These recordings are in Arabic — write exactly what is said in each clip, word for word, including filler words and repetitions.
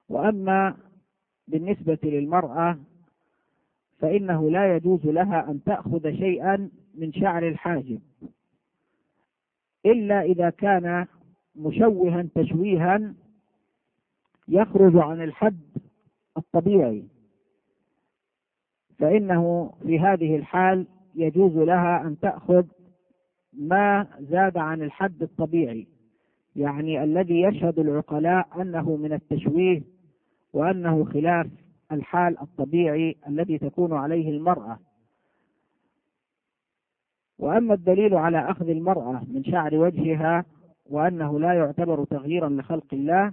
وأما بالنسبة للمرأة فإنه لا يجوز لها أن تأخذ شيئا من شعر الحاجب إلا إذا كان مشوها تشويها يخرج عن الحد الطبيعي، فإنه في هذه الحال يجوز لها أن تأخذ ما زاد عن الحد الطبيعي، يعني الذي يشهد العقلاء أنه من التشويه وأنه خلاف الحال الطبيعي الذي تكون عليه المرأة. وأما الدليل على أخذ المرأة من شعر وجهها وأنه لا يعتبر تغييرا لخلق الله،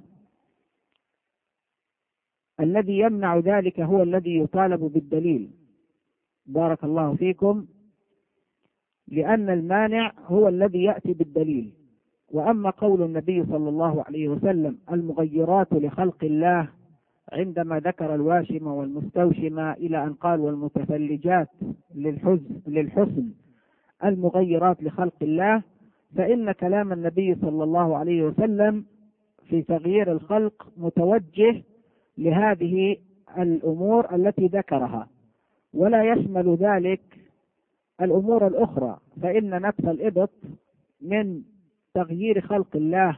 الذي يمنع ذلك هو الذي يطالب بالدليل، بارك الله فيكم، لأن المانع هو الذي يأتي بالدليل. وأما قول النبي صلى الله عليه وسلم المغيرات لخلق الله عندما ذكر الواشم والمستوشمة إلى أن قال والمتفلجات للحزن للحسن المغيرات لخلق الله، فإن كلام النبي صلى الله عليه وسلم في تغيير الخلق متوجه لهذه الأمور التي ذكرها، ولا يشمل ذلك الأمور الأخرى، فإن نتف الإبط من تغيير خلق الله،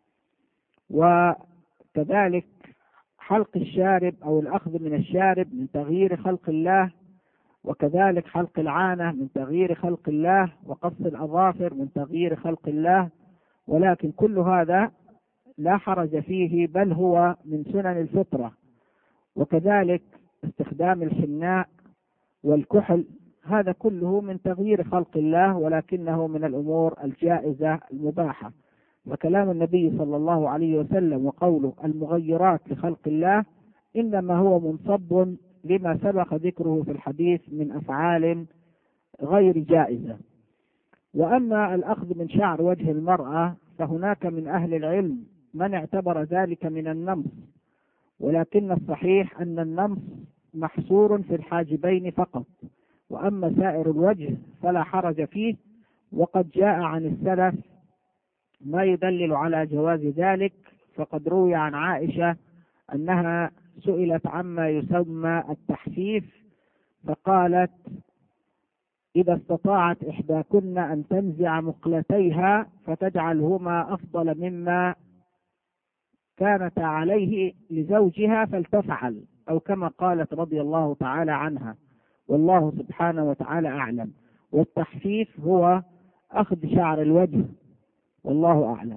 وكذلك حلق الشارب أو الأخذ من الشارب من تغيير خلق الله، وكذلك حلق العانة من تغيير خلق الله، وقص الأظافر من تغيير خلق الله، ولكن كل هذا لا حرج فيه بل هو من سنن الفطرة. وكذلك استخدام الحناء والكحل هذا كله من تغيير خلق الله، ولكنه من الأمور الجائزة المباحة. وكلام النبي صلى الله عليه وسلم وقوله المغيرات لخلق الله إنما هو منصب لما سبق ذكره في الحديث من أفعال غير جائزة. وأما الأخذ من شعر وجه المرأة فهناك من أهل العلم من اعتبر ذلك من النمص، ولكن الصحيح أن النمص محصور في الحاجبين فقط، وأما سائر الوجه فلا حرج فيه. وقد جاء عن السلف ما يدلل على جواز ذلك، فقد روي عن عائشة أنها سئلت عما يسمى التحفيف فقالت إذا استطاعت إحداكن أن تنزع مقلتيها فتجعلهما أفضل مما كانت عليه لزوجها فلتفعل، أو كما قالت رضي الله تعالى عنها، والله سبحانه وتعالى أعلم. والتحفيف هو أخذ شعر الوجه، والله أعلم.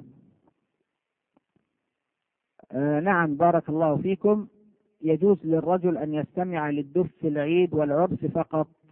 آه نعم بارك الله فيكم. يجوز للرجل أن يستمع للدف في العيد والعرس فقط